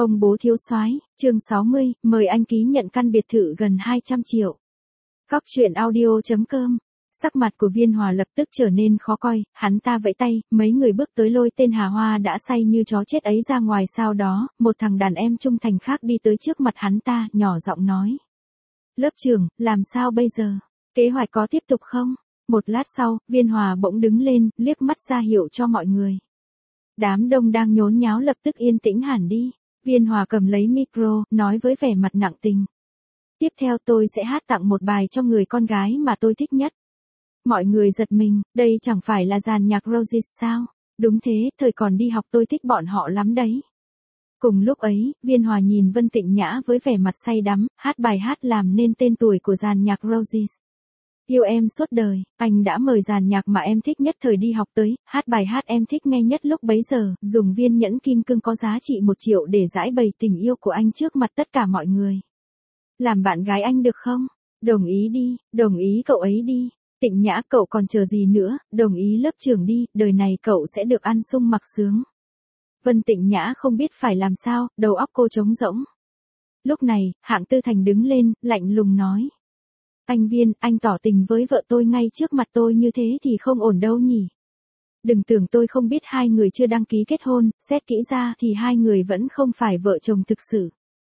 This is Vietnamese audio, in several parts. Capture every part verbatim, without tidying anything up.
Ông bố thiếu soái, chương sáu mươi, mời anh ký nhận căn biệt thự gần hai trăm triệu. Góc truyện audio chấm com. Sắc mặt của Viên Hòa lập tức trở nên khó coi, hắn ta vẫy tay, mấy người bước tới lôi tên Hà Hoa đã say như chó chết ấy ra ngoài, sau đó, một thằng đàn em trung thành khác đi tới trước mặt hắn ta, nhỏ giọng nói. Lớp trưởng, làm sao bây giờ? Kế hoạch có tiếp tục không? Một lát sau, Viên Hòa bỗng đứng lên, liếc mắt ra hiệu cho mọi người. Đám đông đang nhốn nháo lập tức yên tĩnh hẳn đi. Viên Hòa cầm lấy micro, nói với vẻ mặt nặng tình. Tiếp theo tôi sẽ hát tặng một bài cho người con gái mà tôi thích nhất. Mọi người giật mình, đây chẳng phải là dàn nhạc Roses sao? Đúng thế, thời còn đi học tôi thích bọn họ lắm đấy. Cùng lúc ấy, Viên Hòa nhìn Vân Tịnh Nhã với vẻ mặt say đắm, hát bài hát làm nên tên tuổi của dàn nhạc Roses. Yêu em suốt đời, anh đã mời dàn nhạc mà em thích nhất thời đi học tới, hát bài hát em thích nghe nhất lúc bấy giờ, dùng viên nhẫn kim cương có giá trị một triệu để giải bày tình yêu của anh trước mặt tất cả mọi người. Làm bạn gái anh được không? Đồng ý đi, đồng ý cậu ấy đi. Tịnh Nhã, cậu còn chờ gì nữa, đồng ý lớp trưởng đi, đời này cậu sẽ được ăn sung mặc sướng. Vân Tịnh Nhã không biết phải làm sao, đầu óc cô trống rỗng. Lúc này, Hạng Tư Thành đứng lên, lạnh lùng nói. Anh Viên, anh tỏ tình với vợ tôi ngay trước mặt tôi như thế thì không ổn đâu nhỉ. Đừng tưởng tôi không biết hai người chưa đăng ký kết hôn, xét kỹ ra thì hai người vẫn không phải vợ chồng thực sự.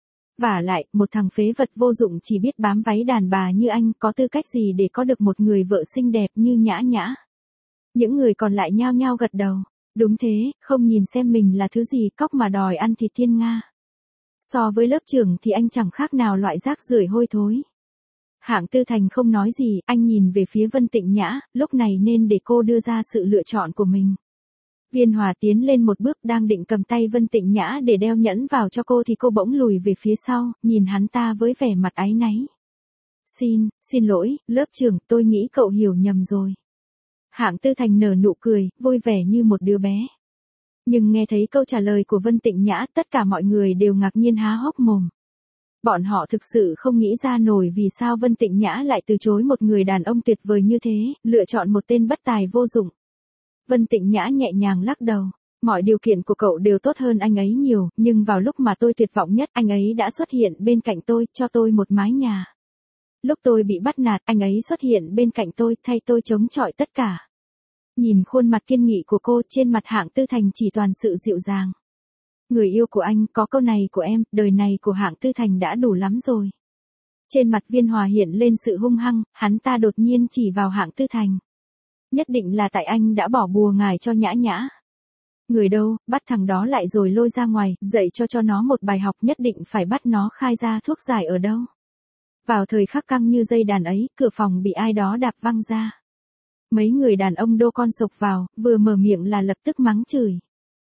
Vả lại, một thằng phế vật vô dụng chỉ biết bám váy đàn bà như anh có tư cách gì để có được một người vợ xinh đẹp như Nhã Nhã. Những người còn lại nhao nhao gật đầu. Đúng thế, không nhìn xem mình là thứ gì cóc mà đòi ăn thịt thiên nga. So với lớp trưởng thì anh chẳng khác nào loại rác rưởi hôi thối. Hạng Tư Thành không nói gì, anh nhìn về phía Vân Tịnh Nhã, lúc này nên để cô đưa ra sự lựa chọn của mình. Viên Hòa tiến lên một bước đang định cầm tay Vân Tịnh Nhã để đeo nhẫn vào cho cô thì cô bỗng lùi về phía sau, nhìn hắn ta với vẻ mặt áy náy. Xin, xin lỗi, lớp trưởng, tôi nghĩ cậu hiểu nhầm rồi. Hạng Tư Thành nở nụ cười, vui vẻ như một đứa bé. Nhưng nghe thấy câu trả lời của Vân Tịnh Nhã, tất cả mọi người đều ngạc nhiên há hốc mồm. Bọn họ thực sự không nghĩ ra nổi vì sao Vân Tịnh Nhã lại từ chối một người đàn ông tuyệt vời như thế, lựa chọn một tên bất tài vô dụng. Vân Tịnh Nhã nhẹ nhàng lắc đầu. Mọi điều kiện của cậu đều tốt hơn anh ấy nhiều, nhưng vào lúc mà tôi tuyệt vọng nhất, anh ấy đã xuất hiện bên cạnh tôi, cho tôi một mái nhà. Lúc tôi bị bắt nạt, anh ấy xuất hiện bên cạnh tôi, thay tôi chống chọi tất cả. Nhìn khuôn mặt kiên nghị của cô, trên mặt Hạng Tư Thành chỉ toàn sự dịu dàng. Người yêu của anh, có câu này của em, đời này của Hạng Tư Thành đã đủ lắm rồi. Trên mặt Viên Hòa hiện lên sự hung hăng, hắn ta đột nhiên chỉ vào Hạng Tư Thành. Nhất định là tại anh đã bỏ bùa ngải cho Nhã Nhã. Người đâu, bắt thằng đó lại rồi lôi ra ngoài, dạy cho cho nó một bài học, nhất định phải bắt nó khai ra thuốc giải ở đâu. Vào thời khắc căng như dây đàn ấy, cửa phòng bị ai đó đạp văng ra. Mấy người đàn ông đô con sộc vào, vừa mở miệng là lập tức mắng chửi.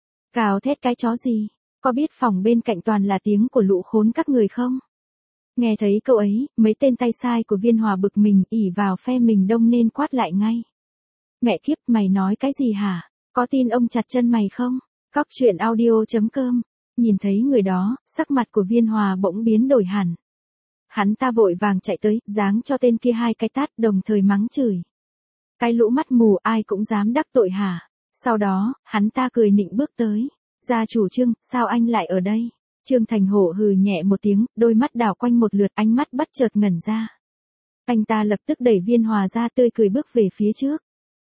Gào thét cái chó gì, có biết phòng bên cạnh toàn là tiếng của lũ khốn các người không? Nghe thấy câu ấy, mấy tên tay sai của Viên Hòa bực mình, ỉ vào phe mình đông nên quát lại ngay. Mẹ kiếp, mày nói cái gì hả? Có tin ông chặt chân mày không? Góc truyện audio chấm com. Nhìn thấy người đó, sắc mặt của Viên Hòa bỗng biến đổi hẳn. Hắn ta vội vàng chạy tới, giáng cho tên kia hai cái tát, đồng thời mắng chửi. Cái lũ mắt mù, ai cũng dám đắc tội hả? Sau đó, hắn ta cười nịnh bước tới. Gia chủ Trương, sao anh lại ở đây? Trương Thành Hổ hừ nhẹ một tiếng, đôi mắt đảo quanh một lượt, ánh mắt bất chợt ngẩn ra. Anh ta lập tức đẩy Viên Hòa ra, tươi cười bước về phía trước.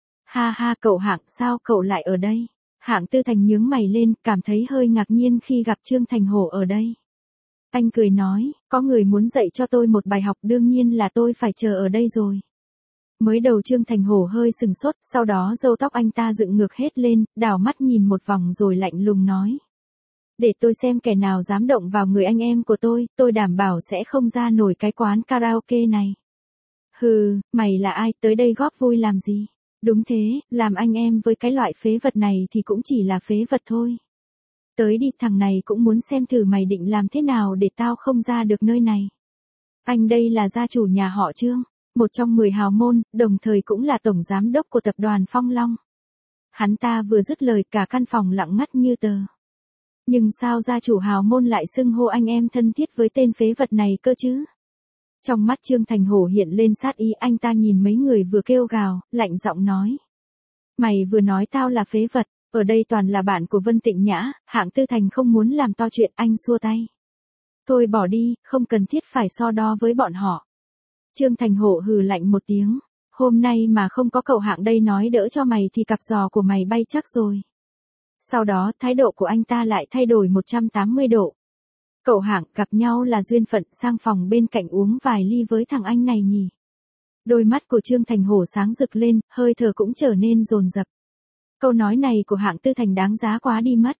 Ha ha, cậu Hạng, sao cậu lại ở đây? Hạng Tư Thành nhướng mày lên, cảm thấy hơi ngạc nhiên khi gặp Trương Thành Hổ ở đây. Anh cười nói, có người muốn dạy cho tôi một bài học, đương nhiên là tôi phải chờ ở đây rồi. Mới đầu Trương Thành Hổ hơi sừng sốt, sau đó râu tóc anh ta dựng ngược hết lên, đảo mắt nhìn một vòng rồi lạnh lùng nói. Để tôi xem kẻ nào dám động vào người anh em của tôi, tôi đảm bảo sẽ không ra nổi cái quán karaoke này. Hừ, mày là ai, tới đây góp vui làm gì? Đúng thế, làm anh em với cái loại phế vật này thì cũng chỉ là phế vật thôi. Tới đi, thằng này cũng muốn xem thử mày định làm thế nào để tao không ra được nơi này. Anh đây là gia chủ nhà họ Trương, một trong mười hào môn, đồng thời cũng là tổng giám đốc của tập đoàn Phong Long. Hắn ta vừa dứt lời cả căn phòng lặng ngắt như tờ. Nhưng sao gia chủ hào môn lại xưng hô anh em thân thiết với tên phế vật này cơ chứ? Trong mắt Trương Thành Hổ hiện lên sát ý, anh ta nhìn mấy người vừa kêu gào, lạnh giọng nói. Mày vừa nói tao là phế vật, Ở đây toàn là bạn của Vân Tịnh Nhã, Hạng Tư Thành không muốn làm to chuyện, anh xua tay. Thôi bỏ đi, không cần thiết phải so đo với bọn họ. Trương Thành Hổ hừ lạnh một tiếng. Hôm nay mà không có cậu Hạng đây nói đỡ cho mày thì cặp giò của mày bay chắc rồi. Sau đó thái độ của anh ta lại thay đổi một trăm tám mươi độ. Cậu Hạng, gặp nhau là duyên phận, sang phòng bên cạnh uống vài ly với thằng anh này nhỉ. Đôi mắt của Trương Thành Hổ sáng rực lên, hơi thở cũng trở nên dồn dập. Câu nói này của Hạng Tư Thành đáng giá quá đi mất.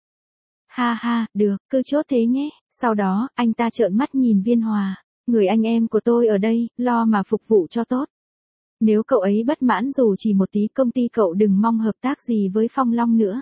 Ha ha, được, cứ chốt thế nhé. Sau đó, anh ta trợn mắt nhìn Viên Hòa. Người anh em của tôi ở đây, lo mà phục vụ cho tốt. Nếu cậu ấy bất mãn dù chỉ một tí, công ty cậu đừng mong hợp tác gì với Phong Long nữa.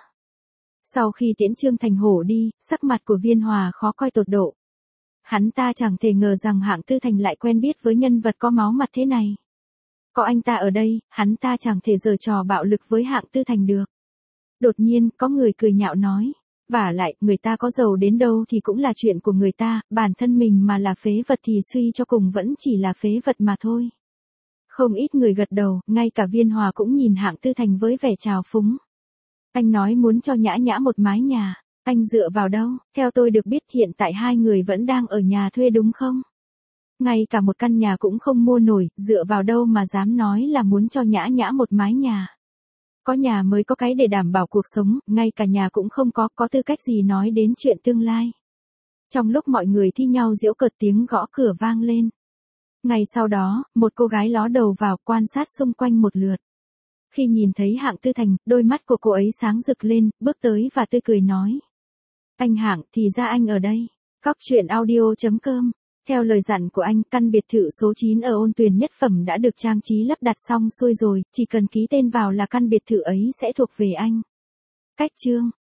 Sau khi tiễn Trương Thành Hổ đi, sắc mặt của Viên Hòa khó coi tột độ. Hắn ta chẳng thể ngờ rằng Hạng Tư Thành lại quen biết với nhân vật có máu mặt thế này. Có anh ta ở đây, hắn ta chẳng thể giở trò bạo lực với Hạng Tư Thành được. Đột nhiên, có người cười nhạo nói. Vả lại, người ta có giàu đến đâu thì cũng là chuyện của người ta, bản thân mình mà là phế vật thì suy cho cùng vẫn chỉ là phế vật mà thôi. Không ít người gật đầu, ngay cả Viên Hòa cũng nhìn Hạng Tư Thành với vẻ trào phúng. Anh nói muốn cho Nhã Nhã một mái nhà, anh dựa vào đâu? Theo tôi được biết hiện tại hai người vẫn đang ở nhà thuê đúng không? Ngay cả một căn nhà cũng không mua nổi, dựa vào đâu mà dám nói là muốn cho Nhã Nhã một mái nhà. Có nhà mới có cái để đảm bảo cuộc sống, ngay cả nhà cũng không có, có tư cách gì nói đến chuyện tương lai. Trong lúc mọi người thi nhau giễu cợt, tiếng gõ cửa vang lên. Ngay sau đó, một cô gái ló đầu vào quan sát xung quanh một lượt. Khi nhìn thấy Hạng Tư Thành, đôi mắt của cô ấy sáng rực lên, bước tới và tươi cười nói. Anh Hạng, thì ra anh ở đây. Cóc truyện audio chấm com. Theo lời dặn của anh, căn biệt thự số chín ở Ôn Tuyền nhất phẩm đã được trang trí lắp đặt xong xuôi rồi, chỉ cần ký tên vào là căn biệt thự ấy sẽ thuộc về anh. Cách chương